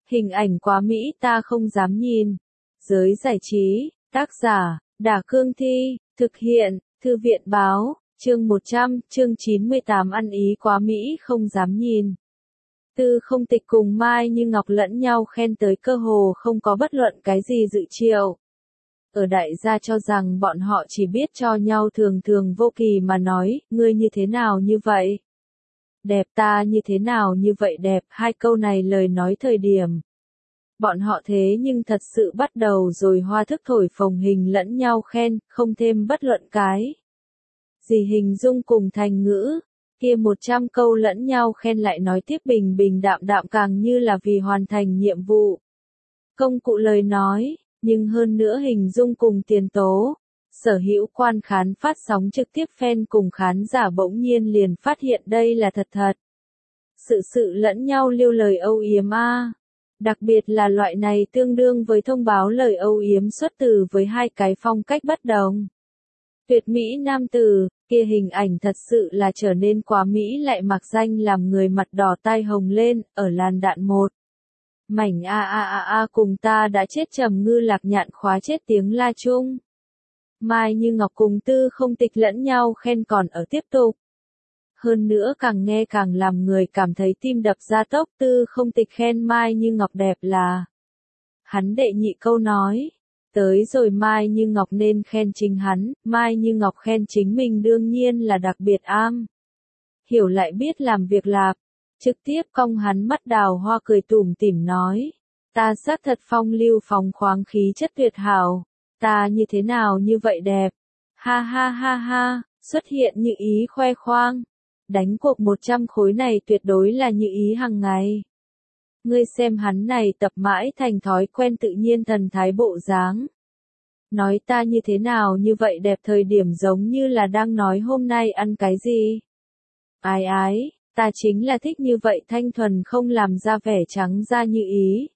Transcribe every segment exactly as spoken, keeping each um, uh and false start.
Hình ảnh quá mỹ ta không dám nhìn. Giới giải trí, tác giả, Đả Cương Thi, thực hiện, Thư viện Báo, chương một trăm, chương chín mươi tám ăn ý quá mỹ không dám nhìn. Tư Không Tịch cùng Mai Như Ngọc lẫn nhau khen tới cơ hồ không có bất luận cái gì dự triệu. Ở đại gia cho rằng bọn họ chỉ biết cho nhau thường thường vô kỳ mà nói, ngươi như thế nào như vậy? Đẹp ta như thế nào như vậy đẹp, hai câu này lời nói thời điểm. Bọn họ thế nhưng thật sự bắt đầu rồi hoa thức thổi phồng hình lẫn nhau khen, không thêm bất luận cái gì hình dung cùng thành ngữ, kia một trăm câu lẫn nhau khen lại nói tiếp bình bình đạm đạm càng như là vì hoàn thành nhiệm vụ. Công cụ lời nói, nhưng hơn nữa hình dung cùng tiền tố. Sở hữu quan khán phát sóng trực tiếp fan cùng khán giả bỗng nhiên liền phát hiện đây là thật thật. Sự sự lẫn nhau liêu lời âu yếm a. Đặc biệt là loại này tương đương với thông báo lời âu yếm xuất từ với hai cái phong cách bất đồng. Tuyệt mỹ nam tử, kia hình ảnh thật sự là trở nên quá mỹ lại mặc danh làm người mặt đỏ tai hồng lên, ở làn đạn một. Mảnh a a a a cùng ta đã chết trầm ngư lạc nhạn khóa chết tiếng la chung. Mai Như Ngọc cùng Tư Không Tịch lẫn nhau khen còn ở tiếp tục. Hơn nữa càng nghe càng làm người cảm thấy tim đập ra tốc. Tư Không Tịch khen Mai Như Ngọc đẹp là hắn đệ nhị câu nói. Tới rồi Mai Như Ngọc nên khen chính hắn, Mai Như Ngọc khen chính mình đương nhiên là đặc biệt am. Hiểu lại biết làm việc lạp, trực tiếp cong hắn mắt đào hoa cười tủm tỉm nói. Ta xác thật phong lưu phóng khoáng khí chất tuyệt hảo, ta như thế nào như vậy đẹp, ha ha ha ha, xuất hiện như ý khoe khoang. Đánh cuộc một trăm khối này tuyệt đối là như ý hàng ngày. Ngươi xem hắn này tập mãi thành thói quen tự nhiên thần thái bộ dáng. Nói ta như thế nào như vậy đẹp thời điểm giống như là đang nói hôm nay ăn cái gì. Ái ái, ta chính là thích như vậy thanh thuần không làm ra vẻ trắng ra như ý.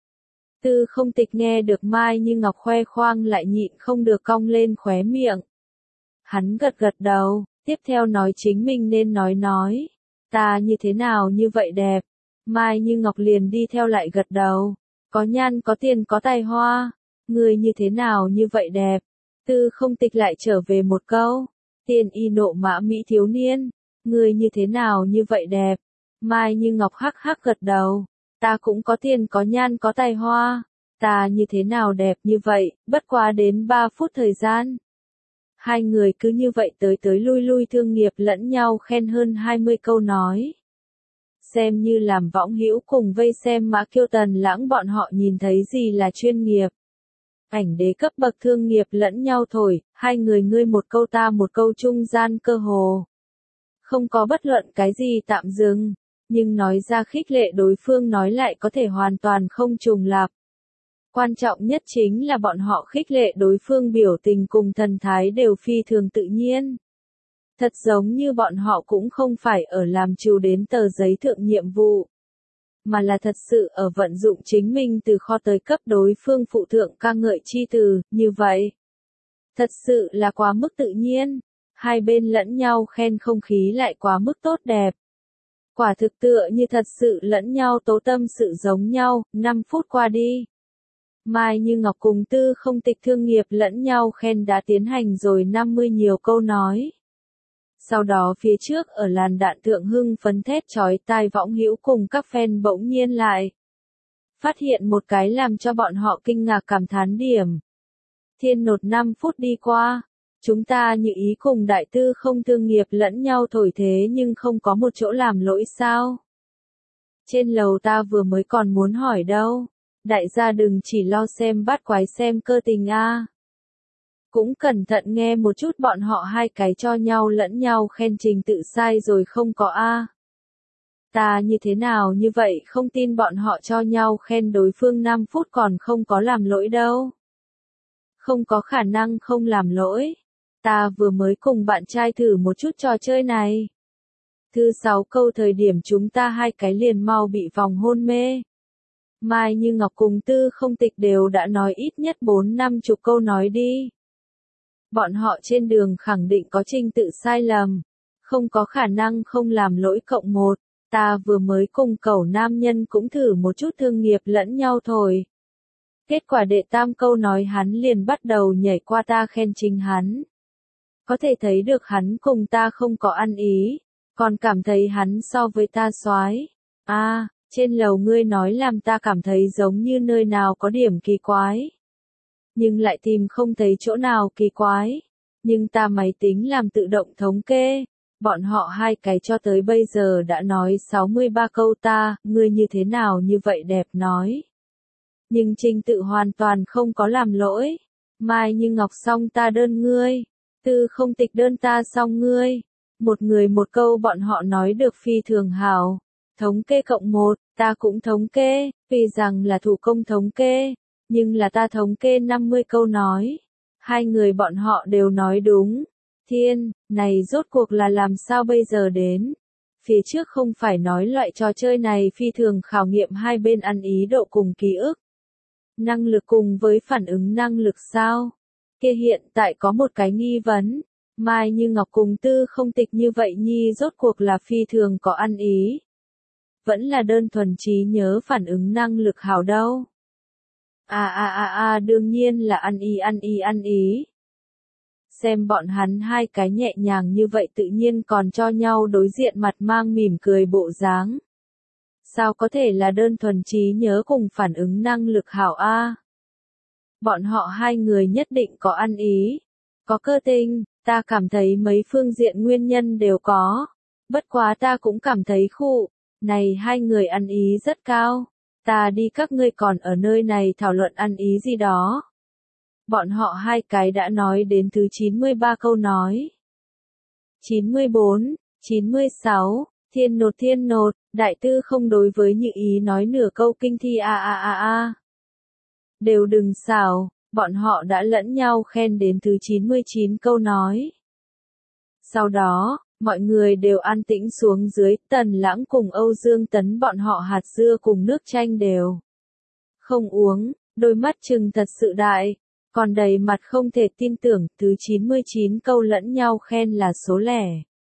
Tư Không Tịch nghe được Mai Như Ngọc khoe khoang lại nhịn không được cong lên khóe miệng. Hắn gật gật đầu, tiếp theo nói chính mình nên nói nói. Ta như thế nào như vậy đẹp. Mai Như Ngọc liền đi theo lại gật đầu. Có nhan có tiền có tài hoa. Người như thế nào như vậy đẹp. Tư Không Tịch lại trở về một câu. Tiền y nộ mã mỹ thiếu niên. Người như thế nào như vậy đẹp. Mai Như Ngọc hắc hắc gật đầu. Ta cũng có tiền có nhan có tài hoa. Ta như thế nào đẹp như vậy, bất quá đến ba phút thời gian. Hai người cứ như vậy tới tới lui lui thương nghiệp lẫn nhau khen hơn hai mươi câu nói. Xem như làm võng hữu cùng vây xem Mã Kiêu Tần Lãng bọn họ nhìn thấy gì là chuyên nghiệp. Ảnh đế cấp bậc thương nghiệp lẫn nhau thổi, hai người ngươi một câu ta một câu trung gian cơ hồ. Không có bất luận cái gì tạm dừng, nhưng nói ra khích lệ đối phương nói lại có thể hoàn toàn không trùng lặp. Quan trọng nhất chính là bọn họ khích lệ đối phương biểu tình cùng thần thái đều phi thường tự nhiên. Thật giống như bọn họ cũng không phải ở làm trù đến tờ giấy thượng nhiệm vụ, mà là thật sự ở vận dụng chính mình từ kho tới cấp đối phương phụ thượng ca ngợi chi từ, như vậy. Thật sự là quá mức tự nhiên, hai bên lẫn nhau khen không khí lại quá mức tốt đẹp. Quả thực tựa như thật sự lẫn nhau tố tâm sự giống nhau, năm phút qua đi. Mai Như Ngọc cùng Tư Không Tịch thương nghiệp lẫn nhau khen đã tiến hành rồi năm mươi nhiều câu nói. Sau đó phía trước ở làn đạn thượng hưng phấn thét chói tai võng hữu cùng các fan bỗng nhiên lại. Phát hiện một cái làm cho bọn họ kinh ngạc cảm thán điểm. Thiên nột năm phút đi qua, chúng ta như ý cùng đại tư không thương nghiệp lẫn nhau thổi thế nhưng không có một chỗ làm lỗi sao. Trên lầu ta vừa mới còn muốn hỏi đâu. Đại gia đừng chỉ lo xem bát quái xem cơ tình a. Cũng cẩn thận nghe một chút bọn họ hai cái cho nhau lẫn nhau khen trình tự sai rồi không có a. Ta như thế nào như vậy không tin bọn họ cho nhau khen đối phương năm phút còn không có làm lỗi đâu. Không có khả năng không làm lỗi. Ta vừa mới cùng bạn trai thử một chút trò chơi này. Thứ sáu câu thời điểm chúng ta hai cái liền mau bị vòng hôn mê. Mai Như Ngọc cùng Tư Không Tịch đều đã nói ít nhất bốn năm chục câu nói đi. Bọn họ trên đường khẳng định có trình tự sai lầm. Không có khả năng không làm lỗi cộng một. Ta vừa mới cùng cẩu nam nhân cũng thử một chút thương nghiệp lẫn nhau thôi. Kết quả đệ tam câu nói hắn liền bắt đầu nhảy qua ta khen chính hắn. Có thể thấy được hắn cùng ta không có ăn ý, còn cảm thấy hắn so với ta soái. A, à, trên lầu ngươi nói làm ta cảm thấy giống như nơi nào có điểm kỳ quái. Nhưng lại tìm không thấy chỗ nào kỳ quái. Nhưng ta máy tính làm tự động thống kê. Bọn họ hai cái cho tới bây giờ đã nói sáu mươi ba câu ta, ngươi như thế nào như vậy đẹp nói. Nhưng trình tự hoàn toàn không có làm lỗi. Mai Như Ngọc xong ta đơn ngươi. Tư không tịch đơn ta xong ngươi. Một người một câu bọn họ nói được phi thường hảo. Thống kê cộng một, ta cũng thống kê, vì rằng là thủ công thống kê. Nhưng là ta thống kê năm mươi câu nói. Hai người bọn họ đều nói đúng. Thiên, này rốt cuộc là làm sao bây giờ đến? Phía trước không phải nói loại trò chơi này phi thường khảo nghiệm hai bên ăn ý độ cùng ký ức. Năng lực cùng với phản ứng năng lực sao? Kia hiện tại có một cái nghi vấn. Mai Như Ngọc cùng Tư không tịch như vậy nhi rốt cuộc là phi thường có ăn ý. Vẫn là đơn thuần trí nhớ phản ứng năng lực hảo đâu. À à à à đương nhiên là ăn ý ăn ý ăn ý. Xem bọn hắn hai cái nhẹ nhàng như vậy tự nhiên còn cho nhau đối diện mặt mang mỉm cười bộ dáng. Sao có thể là đơn thuần trí nhớ cùng phản ứng năng lực hảo a? Bọn họ hai người nhất định có ăn ý, có cơ tình, ta cảm thấy mấy phương diện nguyên nhân đều có. Bất quá ta cũng cảm thấy khụ, này hai người ăn ý rất cao. Ta đi các ngươi còn ở nơi này thảo luận ăn ý gì đó. Bọn họ hai cái đã nói đến thứ chín mươi ba câu nói. chín mươi bốn, chín mươi sáu, thiên nột thiên nột, đại tư không đối với Như Ý nói nửa câu kinh thi a a a a. Đều đừng xảo, bọn họ đã lẫn nhau khen đến thứ chín mươi chín câu nói. Sau đó, mọi người đều an tĩnh xuống dưới, Tần Lãng cùng Âu Dương Tấn bọn họ hạt dưa cùng nước chanh đều không uống, đôi mắt trừng thật sự đại, còn đầy mặt không thể tin tưởng, thứ chín mươi chín câu lẫn nhau khen là số lẻ.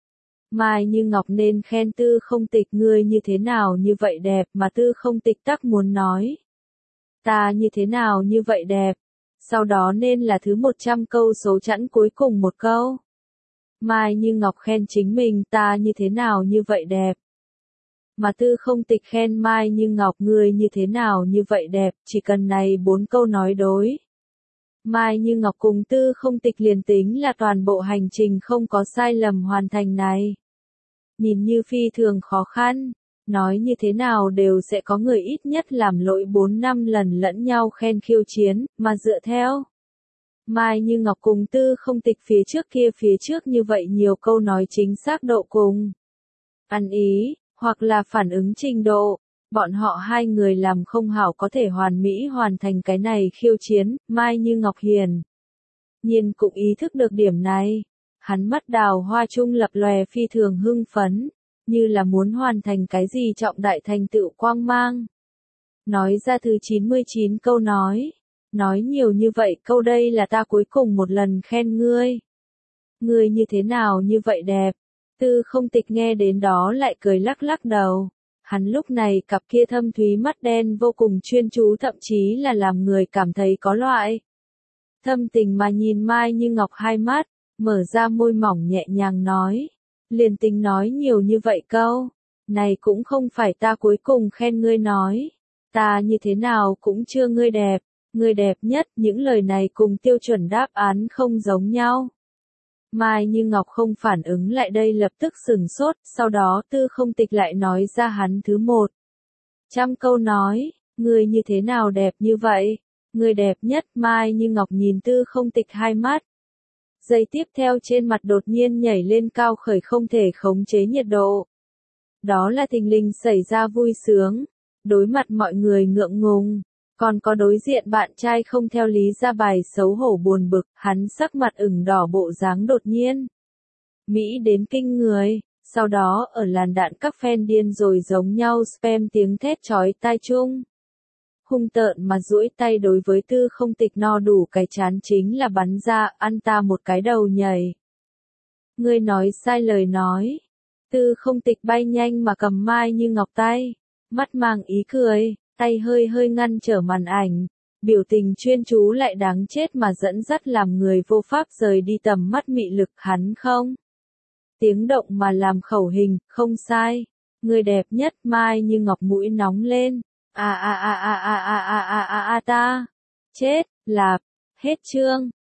Mai Như Ngọc nên khen Tư không tịch ngươi như thế nào như vậy đẹp mà Tư không tịch tắc muốn nói. Ta như thế nào như vậy đẹp, sau đó nên là thứ một trăm câu số chẵn cuối cùng một câu. Mai Như Ngọc khen chính mình ta như thế nào như vậy đẹp. Mà Tư không tịch khen Mai Như Ngọc ngươi như thế nào như vậy đẹp, chỉ cần này bốn câu nói đối. Mai Như Ngọc cùng Tư không tịch liền tính là toàn bộ hành trình không có sai lầm hoàn thành này. Nhìn như phi thường khó khăn, nói như thế nào đều sẽ có người ít nhất làm lỗi bốn năm lần lẫn nhau khen khiêu chiến, mà dựa theo. Mai Như Ngọc cùng Tư không tịch phía trước kia phía trước như vậy nhiều câu nói chính xác độ cùng. Ăn ý, hoặc là phản ứng trình độ. Bọn họ hai người làm không hảo có thể hoàn mỹ hoàn thành cái này khiêu chiến, Mai Như Ngọc hiền nhiên cũng ý thức được điểm này. Hắn mắt đào hoa trung lập lòe phi thường hưng phấn, như là muốn hoàn thành cái gì trọng đại thành tựu quang mang. Nói ra thứ chín mươi chín câu nói, nói nhiều như vậy câu đây là ta cuối cùng một lần khen ngươi. Ngươi như thế nào như vậy đẹp, Tư không tịch nghe đến đó lại cười lắc lắc đầu. Hắn lúc này cặp kia thâm thúy mắt đen vô cùng chuyên chú thậm chí là làm người cảm thấy có loại. Thâm tình mà nhìn Mai Như Ngọc hai mắt, mở ra môi mỏng nhẹ nhàng nói. Liền tình nói nhiều như vậy câu. Này cũng không phải ta cuối cùng khen ngươi nói. Ta như thế nào cũng chưa ngươi đẹp. Ngươi đẹp nhất, những lời này cùng tiêu chuẩn đáp án không giống nhau. Mai Như Ngọc không phản ứng lại đây lập tức sừng sốt, sau đó Tư không tịch lại nói ra hắn thứ một. Trăm câu nói, ngươi như thế nào đẹp như vậy? Ngươi đẹp nhất, Mai Như Ngọc nhìn Tư không tịch hai mắt. Giây tiếp theo trên mặt đột nhiên nhảy lên cao khởi không thể khống chế nhiệt độ. Đó là thình lình xảy ra vui sướng, đối mặt mọi người ngượng ngùng. Còn có đối diện bạn trai không theo lý ra bài xấu hổ buồn bực, hắn sắc mặt ửng đỏ bộ dáng đột nhiên. Mỹ đến kinh người, sau đó ở làn đạn các fan điên rồi giống nhau spam tiếng thét chói tai chung. Hung tợn mà duỗi tay đối với Tư không tịch no đủ cái chán chính là bắn ra, ăn ta một cái đầu nhảy. Ngươi nói sai lời nói. Tư Không Tịch bay nhanh mà cầm Mai Như Ngọc tay, mắt mang ý cười, tay hơi hơi ngăn trở màn ảnh, biểu tình chuyên chú lại đáng chết mà dẫn dắt làm người vô pháp rời đi tầm mắt mị lực hắn không. Tiếng động mà làm khẩu hình, không sai. Người đẹp nhất Mai Như Ngọc mũi nóng lên. A a a a a a a a a ta. Chết, lạp, hết chương.